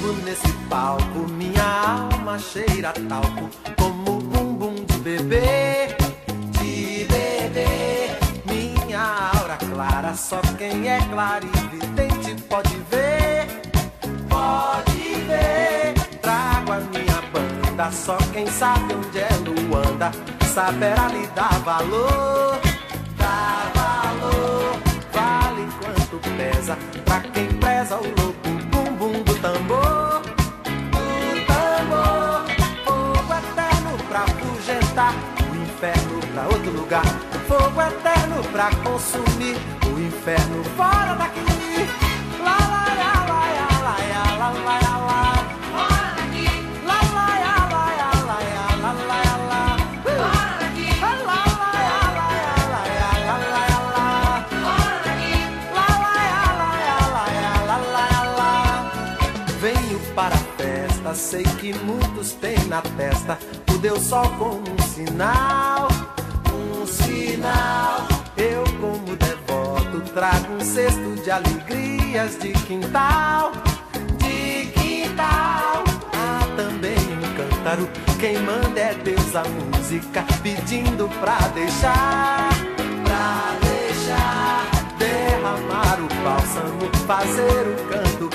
nesse palco, minha alma cheira talco, como bumbum de bebê, de bebê. Minha aura clara, só quem é clarividente pode ver, pode ver. Trago a minha banda, só quem sabe onde é Luanda saberá lhe dar valor, dá valor. Vale quanto pesa pra quem preza o louco bumbum do tambor, do tambor. Fogo eterno pra afugentar o inferno pra outro lugar, fogo eterno pra consumir o inferno fora daqui. Lá, lá, lá, lá, lá, lá, lá, lá, lá. Fora daqui. Lá, lá, lá, lá, lá, lá, lá, lá. Fora daqui. Lá, lá, lá, lá, lá, lá, lá. Fora daqui. Lá, lá, lá, lá, lá, lá. Venho para a festa, sei que muitos têm na testa o Deus Sol como um sinal, um sinal. Eu como devoto trago um cesto de alegrias de quintal, de quintal. Há também um cântaro, quem manda é Deus a música, pedindo pra deixar, derramar o bálsamo, fazer o canto